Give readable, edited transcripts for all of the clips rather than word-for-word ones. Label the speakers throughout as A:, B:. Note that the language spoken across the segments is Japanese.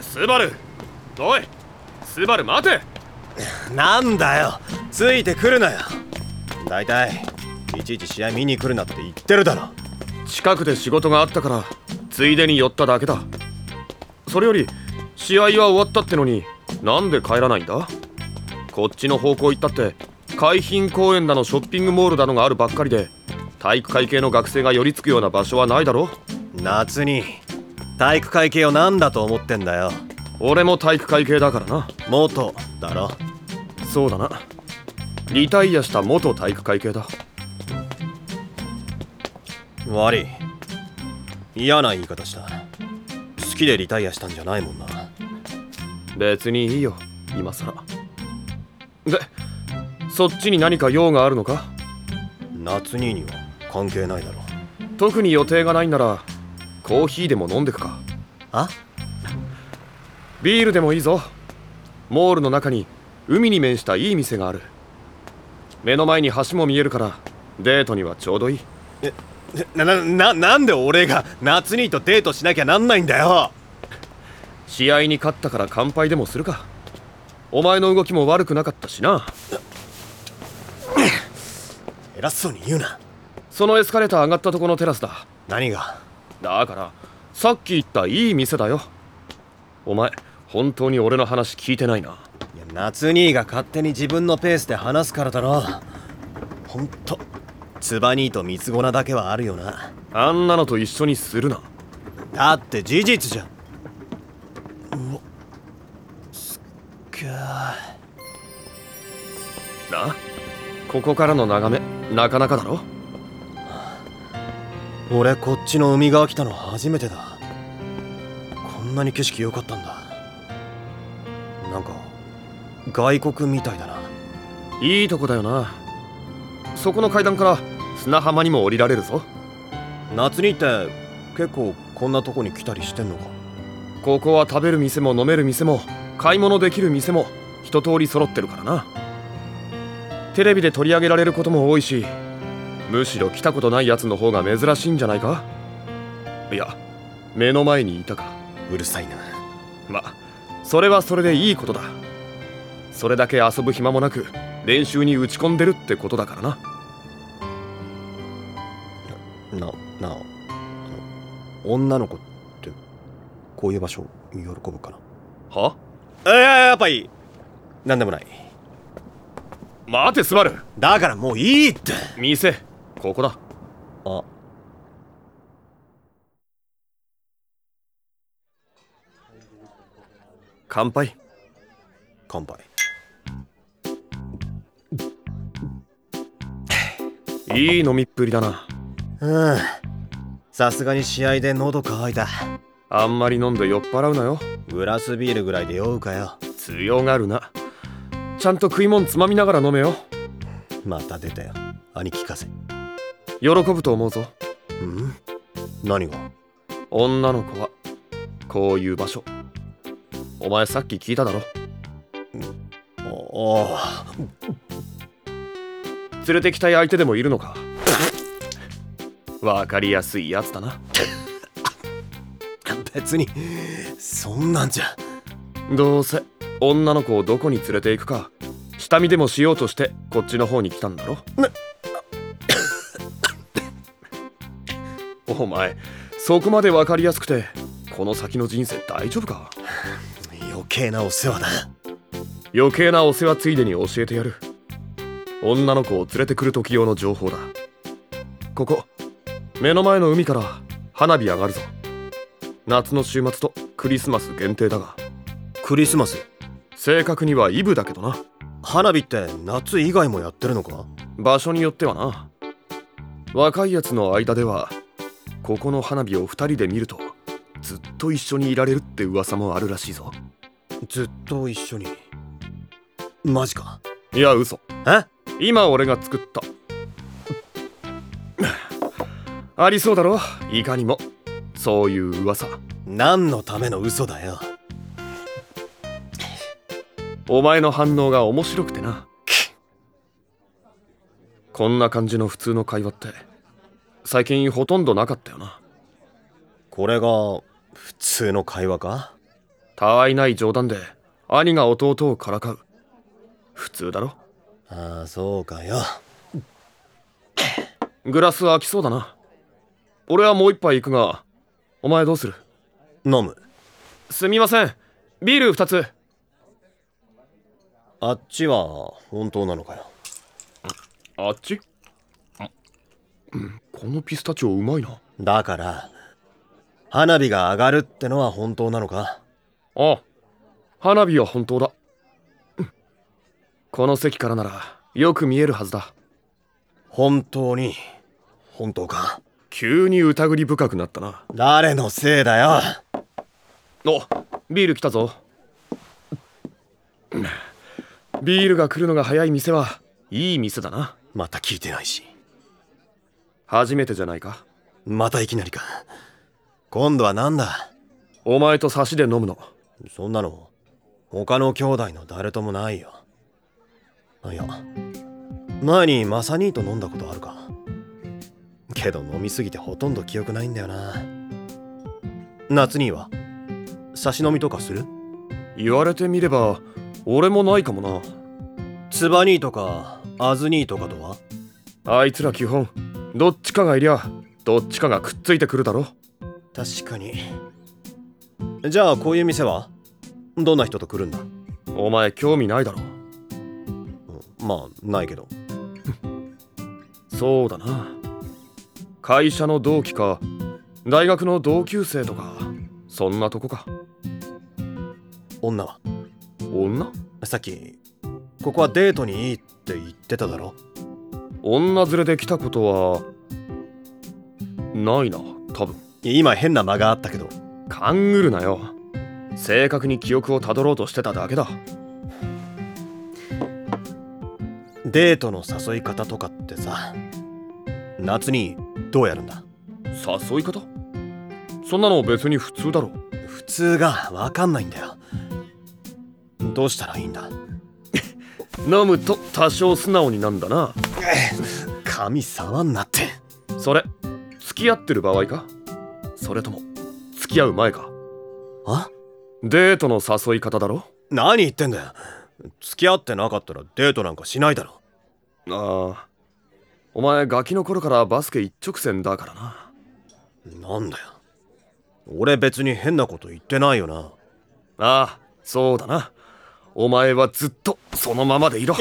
A: スバル、おいスバル待て。
B: なんだよ、ついてくるなよ。だいたいいちいち試合見に来るなって言ってるだろ。
A: 近くで仕事があったからついでに寄っただけだ。それより試合は終わったってのになんで帰らないんだ。こっちの方向行ったって海浜公園だのショッピングモールだのがあるばっかりで、体育会系の学生が寄りつくような場所はないだろ。
B: 夏に体育会系を何だと思ってんだよ。
A: 俺も体育会系だからな。
B: 元だろ。
A: そうだな、リタイアした元体育会系だ。
B: 悪い、嫌な言い方した。好きでリタイアしたんじゃないもんな。
A: 別にいいよ今さら。で、そっちに何か用があるのか。
B: 夏兄には関係ないだろ。
A: 特に予定がないんならコーヒーでも飲んでくか。
B: あ？
A: ビールでもいいぞ。モールの中に海に面したいい店がある。目の前に橋も見えるからデートにはちょうどいい。
B: なんで俺が夏兄とデートしなきゃなんないんだよ。
A: 試合に勝ったから乾杯でもするか。お前の動きも悪くなかったしな。
B: 偉そうに言うな。
A: そのエスカレーター上がったとこのテラスだ。
B: 何が？
A: だからさっき言ったいい店だよ。お前本当に俺の話聞いてないな。
B: いや、夏兄が勝手に自分のペースで話すからだろ。ほんとツバ兄と三つ子なだけはあるよな。
A: あんなのと一緒にするな。
B: だって事実じゃん。うわ、すっげー
A: な、ここからの眺めなかなかだろ。
B: 俺こっちの海側来たの初めてだ。こんなに景色良かったんだ。なんか外国みたいだな。
A: いいとこだよな。そこの階段から砂浜にも降りられるぞ。
B: 夏にって結構こんなとこに来たりしてんのか？
A: ここは食べる店も飲める店も買い物できる店も一通り揃ってるからな。テレビで取り上げられることも多いし、むしろ来たことないやつの方が珍しいんじゃないか。いや、目の前にいたか。
B: うるさいな。
A: ま、それはそれでいいことだ。それだけ遊ぶ暇もなく練習に打ち込んでるってことだからな。
B: なあ、女の子ってこういう場所喜ぶかな？
A: は？
B: やっぱいい。なんでもない。
A: 待てスバル。
B: だからもういいって。
A: 店ここだ。
B: あ、
A: 乾杯。
B: 乾杯。
A: いい飲みっぷりだな。
B: うん、さすがに試合で喉乾いた。
A: あんまり飲んで酔っ払うなよ。
B: グラスビールぐらいで酔うかよ。
A: 強がるな。ちゃんと食い物つまみながら飲めよ。
B: また出たよ、兄貴風。
A: 喜ぶと思うぞ。
B: ん？何が？
A: 女の子はこういう場所。お前さっき聞いただろ。
B: ああ。
A: 連れてきたい相手でもいるのか。わかりやすいやつだな。
B: 別にそんなんじゃ。
A: どうせ女の子をどこに連れて行くか下見でもしようとしてこっちの方に来たんだろ。お前そこまでわかりやすくてこの先の人生大丈夫か。
B: 余計なお世話だ。
A: 余計なお世話ついでに教えてやる。女の子を連れてくる時用の情報だ。ここ目の前の海から花火上がるぞ。夏の週末とクリスマス限定だが。
B: クリスマス？
A: 正確にはイブだけどな。
B: 花火って夏以外もやってるのか？
A: 場所によってはな。若いやつの間ではここの花火を2人で見るとずっと一緒にいられるって噂もあるらしいぞ。
B: ずっと一緒に？マジか？
A: いや嘘。
B: え？
A: 今俺が作ったありそうだろ、いかにもそういう噂。
B: 何のための嘘だよ。
A: お前の反応が面白くてな。こんな感じの普通の会話って最近ほとんどなかったよな。
B: これが普通の会話か？
A: たわいない冗談で兄が弟をからかう。普通だろ。
B: ああ、そうかよ。
A: グラス空きそうだな。俺はもう一杯行くが、お前どうする？
B: 飲む。
A: すみません、ビール2つ。
B: あっちは本当なのかよ。
A: あっち？このピスタチオうまいな。
B: だから花火が上がるってのは本当なのか？
A: ああ、花火は本当だ。この席からならよく見えるはずだ。
B: 本当に本当か？
A: 急に疑り深くなったな。
B: 誰のせいだよ。
A: お、ビール来たぞ。ビールが来るのが早い店はいい店だな。
B: また聞いてないし。
A: 初めてじゃないか。
B: またいきなりか。今度はなんだ？
A: お前と差しで飲むの。
B: そんなの他の兄弟の誰ともないよ。いや、前にマサ兄と飲んだことあるか。けど飲みすぎてほとんど記憶ないんだよな。夏兄は差し飲みとかする？
A: 言われてみれば俺もないかもな。
B: ツバ兄とかアズ兄とかとは？
A: あいつら基本どっちかがいりゃどっちかがくっついてくるだろ。
B: 確かに。じゃあこういう店はどんな人と来るんだ？
A: お前興味ないだろ。
B: まあないけど。
A: そうだな。会社の同期か大学の同級生とかそんなとこか。
B: 女は？
A: 女？
B: さっきここはデートにいいって言ってただろ。
A: 女連れで来たことはないな、多分。
B: 今変な間があったけど。
A: 勘ぐるなよ。正確に記憶をたどろうとしてただけだ。
B: デートの誘い方とかってさ、夏にどうやるんだ？
A: 誘い方？そんなの別に普通だろ。
B: 普通が分かんないんだよ。どうしたらいいんだ？
A: 飲むと多少素直になんだな。
B: 髪触んなって。
A: それ付き合ってる場合か？それとも付き合う前か？
B: あ？
A: デートの誘い方だろ。
B: 何言ってんだよ。付き合ってなかったらデートなんかしないだろ。
A: ああ、お前ガキの頃からバスケ一直線だからな。
B: なんだよ、俺別に変なこと言ってないよな。
A: ああ、そうだな。お前はずっとそのままでいろ。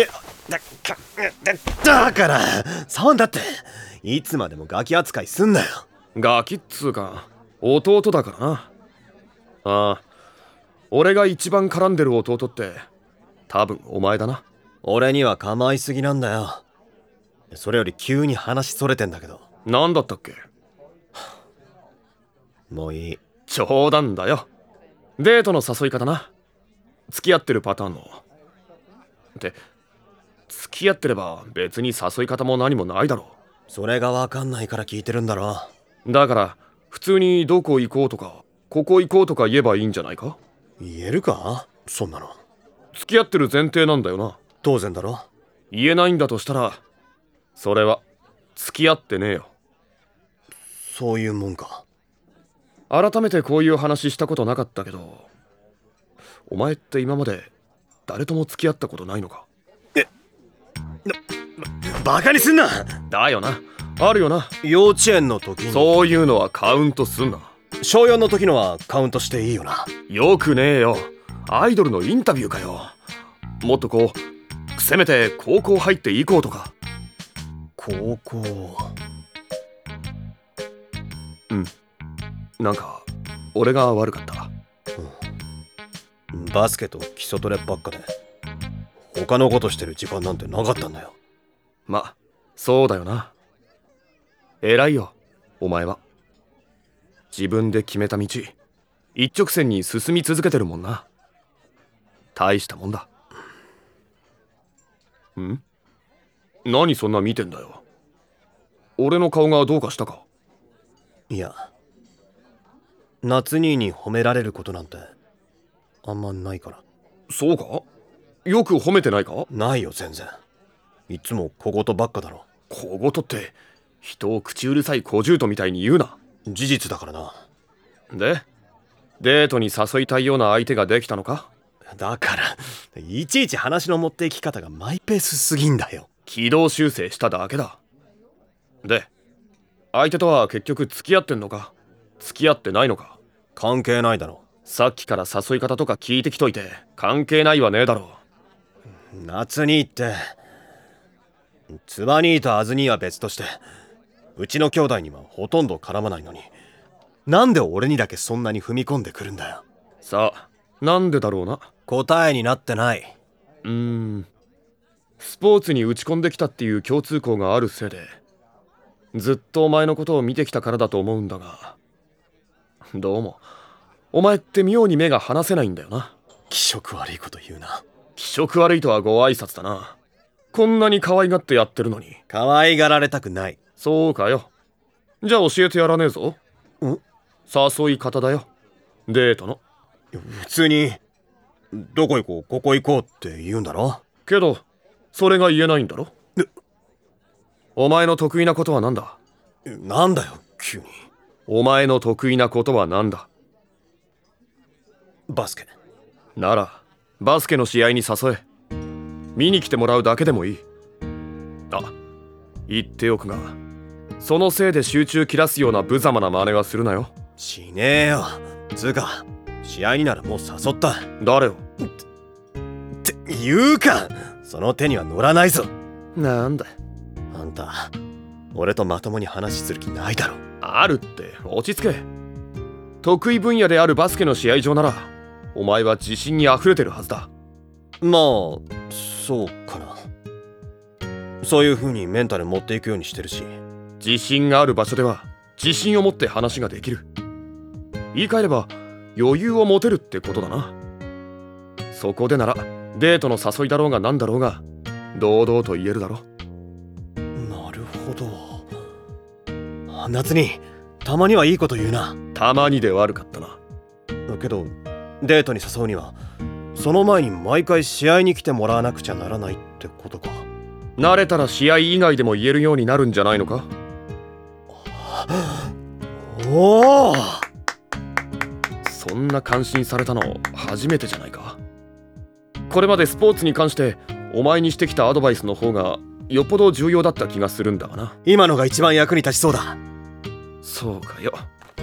B: だから触んだって。いつまでもガキ扱いすんなよ。
A: ガキっつうか弟だからな。ああ、俺が一番絡んでる弟って多分お前だな。
B: 俺には構いすぎなんだよ。それより急に話それてんだけど。
A: 何だったっけ？
B: もういい。
A: 冗談だよ。デートの誘い方な。付き合ってるパターンの。って付き合ってれば別に誘い方も何もないだろ
B: う。それが分かんないから聞いてるんだろ。
A: だから普通にどこ行こうとかここ行こうとか言えばいいんじゃないか？
B: 言えるか？そんなの。
A: 付き合ってる前提なんだよな。
B: 当然だろ。
A: 言えないんだとしたらそれは付き合ってねえよ。
B: そういうもんか。
A: 改めてこういう話したことなかったけど、お前って今まで誰とも付き合ったことないのか？
B: バカにすんな。
A: だよな。あるよな。
B: 幼稚園の時に。
A: そういうのはカウントすんな。
B: 小4の時のはカウントしていいよな。
A: よくねえよ。アイドルのインタビューかよ。もっとこうせめて高校入っていこうとか。
B: 高校。
A: なんか俺が悪かった。
B: バスケと基礎トレばっかで他のことしてる時間なんてなかったんだよ。
A: ま、そうだよな。偉いよお前は。自分で決めた道一直線に進み続けてるもんな。大したもんだ。何そんな見てんだよ。俺の顔がどうかしたか？
B: いや、夏兄に褒められることなんてあんまないから。
A: そうか？よく褒めてないか？
B: ないよ全然。いつも小言ばっかだろ。
A: 小言って人を口うるさい小獣みたいに言うな。
B: 事実だからな。
A: でデートに誘いたいような相手ができたのか？
B: だからいちいち話の持っていき方がマイペースすぎんだよ。
A: 軌道修正しただけだ。で、相手とは結局付き合ってんのか付き合ってないのか？
B: 関係ないだろ。
A: さっきから誘い方とか聞いてきといて関係ないはねえだろ。
B: 夏兄ってツバ兄とアズ兄は別として、うちの兄弟にはほとんど絡まないのに、なんで俺にだけそんなに踏み込んでくるんだよ。
A: さあ、なんでだろうな。
B: 答えになってない。
A: スポーツに打ち込んできたっていう共通項があるせいで、ずっとお前のことを見てきたからだと思うんだが、どうもお前って妙に目が離せないんだよな。
B: 気色悪いこと言うな。
A: 気色悪いとはご挨拶だな。こんなに可愛がってやってるのに。
B: 可愛がられたくない。
A: そうかよ。じゃあ教えてやらねえぞ。誘い方だよ、デートの。
B: 普通にどこ行こうここ行こうって言うんだろ。
A: けどそれが言えないんだろ。お前の得意なことは何だ？
B: なんだよ急に。
A: お前の得意なことは何だ？
B: バスケ。
A: ならバスケの試合に誘え。見に来てもらうだけでもいい。あ、言っておくが、そのせいで集中切らすような無様な真似はするなよ。
B: しねえよ。つうか試合にならもう誘った。
A: 誰を？
B: って言うか。その手には乗らないぞ。
A: なんだ
B: あんた俺とまともに話する気ないだろ。
A: あるって落ち着け。得意分野であるバスケの試合場ならお前は自信にあふれてるはずだ。
B: まあそうかな。そういう風にメンタル持っていくようにしてるし。
A: 自信がある場所では自信を持って話ができる。言い換えれば余裕を持てるってことだな。そこでならデートの誘いだろうが何だろうが堂々と言えるだろ。
B: なるほど。夏にたまにはいいこと言うな。
A: たまにで悪かったな。
B: けどデートに誘うにはその前に毎回試合に来てもらわなくちゃならないってことか。
A: 慣れたら試合以外でも言えるようになるんじゃないのか。
B: おお、
A: そんな感心されたの初めてじゃないか。これまでスポーツに関してお前にしてきたアドバイスの方がよっぽど重要だった気がするんだがな。
B: 今のが一番役に立ちそうだ。
A: そうかよ。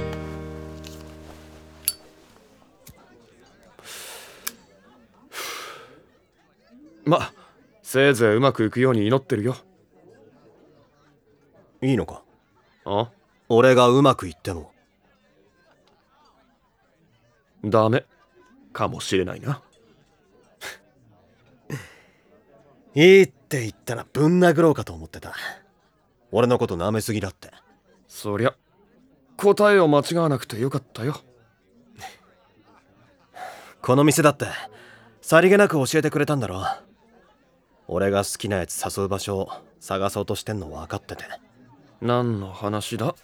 A: ま、せいぜいうまくいくように祈ってるよ。
B: いいのか？
A: あ？
B: 俺がうまくいっても。
A: ダメかもしれないな。
B: いいって言ったらぶん殴ろうかと思ってた。俺のこと舐めすぎだって。
A: そりゃ答えを間違わなくてよかったよ。
B: この店だってさりげなく教えてくれたんだろ。俺が好きなやつ誘う場所を探そうとしてんの分かってて。
A: 何の話だ？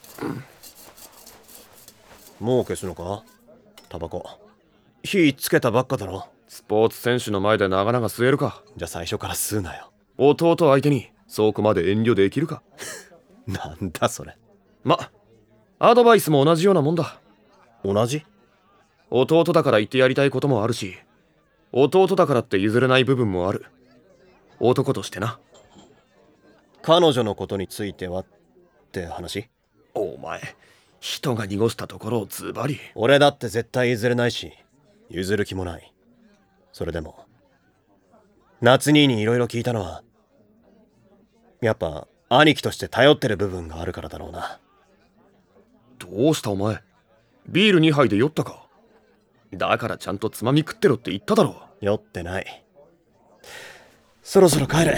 B: もう消すのか？タバコ火つけたばっかだろ。
A: スポーツ選手の前で長々吸えるか。
B: じゃあ最初から吸うなよ。
A: 弟相手にそこまで遠慮できるか。
B: なんだそれ。
A: アドバイスも同じようなもんだ。
B: 同じ？
A: 弟だから言ってやりたいこともあるし、弟だからって譲れない部分もある。男としてな。
B: 彼女のことについてはって話？
A: お前、人が濁したところをズバリ。
B: 俺だって絶対譲れないし譲る気もない。それでも夏兄にいろいろ聞いたのはやっぱ兄貴として頼ってる部分があるからだろうな。
A: どうしたお前、ビール2杯で酔ったか？だからちゃんとつまみ食ってろって言っただろ。
B: 酔ってない。そろそろ帰れ。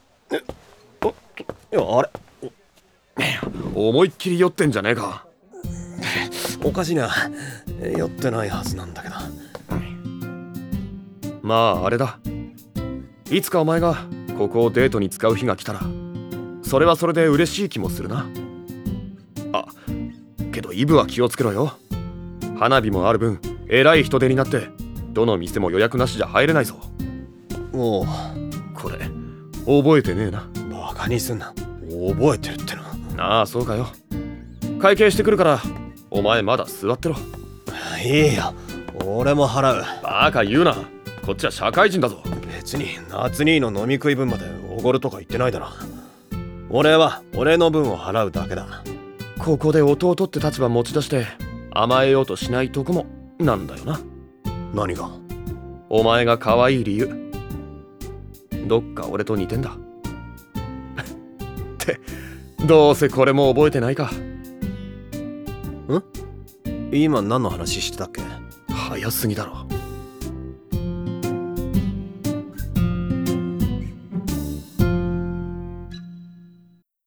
B: あれ、
A: 思いっきり酔ってんじゃねえか。
B: おかしいな。酔ってないはずなんだけど。
A: まああれだ、いつかお前がここをデートに使う日が来たらそれはそれで嬉しい気もするな。あ、けどイブは気をつけろよ。花火もある分えらい人手になってどの店も予約なしじゃ入れないぞ。
B: おう、
A: これ覚えてねえな。
B: バカにすんな。覚えてるってな。
A: ああそうかよ。会計してくるからお前まだ座ってろ。
B: いいよ、俺も払う。
A: バカ言うな、こっちは社会人だぞ。
B: 別に夏兄の飲み食い分までおごるとか言ってないだろ。俺は俺の分を払うだけだ。
A: ここで弟って立場持ち出して甘えようとしないとこもなんだよな。
B: 何が？
A: お前が可愛い理由、どっか俺と似てんだってどうせこれも覚えてないか。
B: 今何の話してたっけ？
A: 早すぎだろ。